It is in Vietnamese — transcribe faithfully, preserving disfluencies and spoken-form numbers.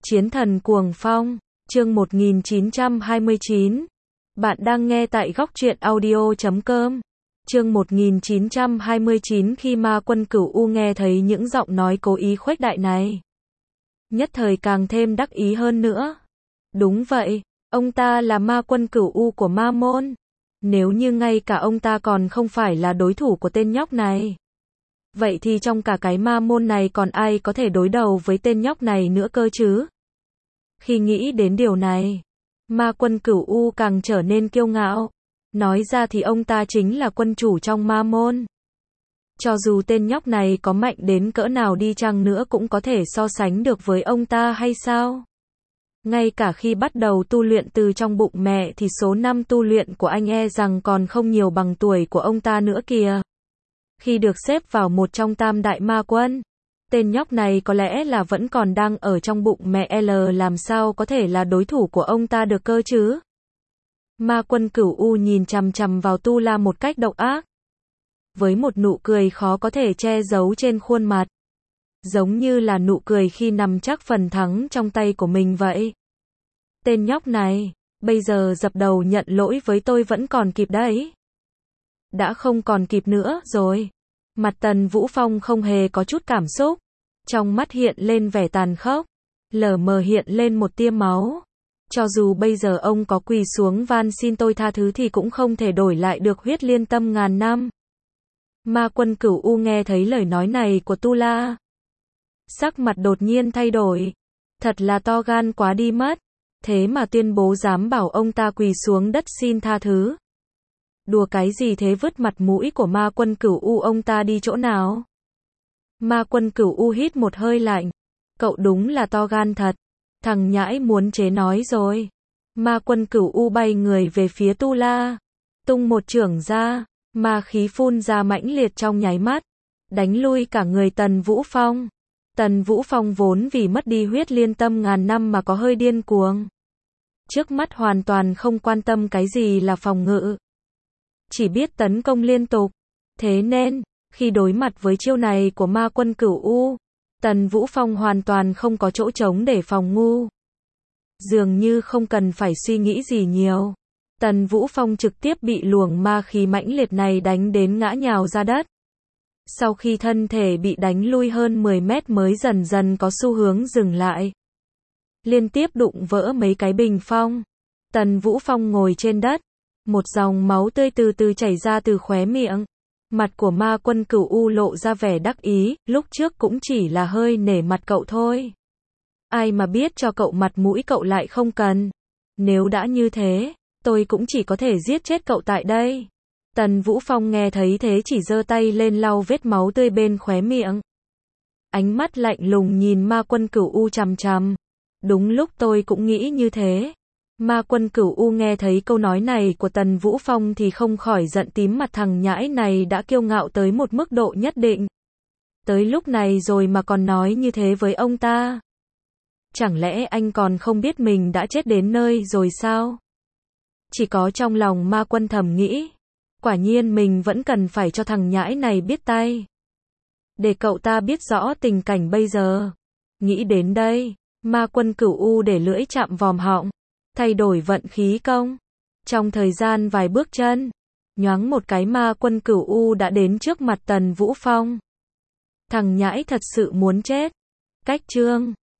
Chiến thần cuồng phong, chương một nghìn chín trăm hai mươi chín. Bạn đang nghe tại góc truyện audio chấm com. Chương một nghìn chín trăm hai mươi chín. Khi Ma Quân Cửu U nghe thấy những giọng nói cố ý khuếch đại này, nhất thời càng thêm đắc ý hơn nữa. Đúng vậy, ông ta là Ma Quân Cửu U của Ma Môn. Nếu như ngay cả ông ta còn không phải là đối thủ của tên nhóc này, vậy thì trong cả cái Ma Môn này còn ai có thể đối đầu với tên nhóc này nữa cơ chứ? Khi nghĩ đến điều này, Ma Quân Cửu U càng trở nên kiêu ngạo. Nói ra thì ông ta chính là quân chủ trong Ma Môn. Cho dù tên nhóc này có mạnh đến cỡ nào đi chăng nữa cũng có thể so sánh được với ông ta hay sao? Ngay cả khi bắt đầu tu luyện từ trong bụng mẹ thì số năm tu luyện của anh e rằng còn không nhiều bằng tuổi của ông ta nữa kìa. Khi được xếp vào một trong tam đại ma quân, tên nhóc này có lẽ là vẫn còn đang ở trong bụng mẹ L, làm sao có thể là đối thủ của ông ta được cơ chứ? Ma Quân Cửu U nhìn chằm chằm vào Tu La một cách độc ác, với một nụ cười khó có thể che giấu trên khuôn mặt, giống như là nụ cười khi nắm chắc phần thắng trong tay của mình vậy. Tên nhóc này, bây giờ dập đầu nhận lỗi với tôi vẫn còn kịp đấy. Đã không còn kịp nữa rồi. Mặt Tần Vũ Phong không hề có chút cảm xúc, trong mắt hiện lên vẻ tàn khốc, lờ mờ hiện lên một tia máu. Cho dù bây giờ ông có quỳ xuống van xin tôi tha thứ thì cũng không thể đổi lại được huyết liên tâm ngàn năm. Ma Quân Cửu U nghe thấy lời nói này của Tu La, sắc mặt đột nhiên thay đổi. Thật là to gan quá đi mất, thế mà tuyên bố dám bảo ông ta quỳ xuống đất xin tha thứ. Đùa cái gì thế, vứt mặt mũi của Ma Quân Cửu U ông ta đi chỗ nào? Ma Quân Cửu U hít một hơi lạnh. Cậu đúng là to gan thật. Thằng nhãi muốn chế nói rồi. Ma Quân Cửu U bay người về phía Tu La, tung một chưởng ra, ma khí phun ra mãnh liệt trong nháy mắt, đánh lui cả người Tần Vũ Phong. Tần Vũ Phong vốn vì mất đi huyết liên tâm ngàn năm mà có hơi điên cuồng. Trước mắt hoàn toàn không quan tâm cái gì là phòng ngự, chỉ biết tấn công liên tục. Thế nên, khi đối mặt với chiêu này của Ma Quân Cửu U, Tần Vũ Phong hoàn toàn không có chỗ trống để phòng ngu. Dường như không cần phải suy nghĩ gì nhiều, Tần Vũ Phong trực tiếp bị luồng ma khí mãnh liệt này đánh đến ngã nhào ra đất. Sau khi thân thể bị đánh lui hơn mười mét mới dần dần có xu hướng dừng lại, liên tiếp đụng vỡ mấy cái bình phong. Tần Vũ Phong ngồi trên đất, một dòng máu tươi từ từ chảy ra từ khóe miệng. Mặt của Ma Quân Cửu U lộ ra vẻ đắc ý, lúc trước cũng chỉ là hơi nể mặt cậu thôi. Ai mà biết cho cậu mặt mũi cậu lại không cần. Nếu đã như thế, tôi cũng chỉ có thể giết chết cậu tại đây. Tần Vũ Phong nghe thấy thế chỉ giơ tay lên lau vết máu tươi bên khóe miệng. Ánh mắt lạnh lùng nhìn Ma Quân Cửu U chằm chằm. Đúng lúc tôi cũng nghĩ như thế. Ma Quân Cửu U nghe thấy câu nói này của Tần Vũ Phong thì không khỏi giận tím mặt, thằng nhãi này đã kiêu ngạo tới một mức độ nhất định. Tới lúc này rồi mà còn nói như thế với ông ta. Chẳng lẽ anh còn không biết mình đã chết đến nơi rồi sao? Chỉ có trong lòng Ma Quân thầm nghĩ, quả nhiên mình vẫn cần phải cho thằng nhãi này biết tay, để cậu ta biết rõ tình cảnh bây giờ. Nghĩ đến đây, Ma Quân Cửu U để lưỡi chạm vòm họng, thay đổi vận khí công. Trong thời gian vài bước chân, nhoáng một cái Ma Quân Cửu U đã đến trước mặt Tần Vũ Phong. Thằng nhãi thật sự muốn chết. Cách chương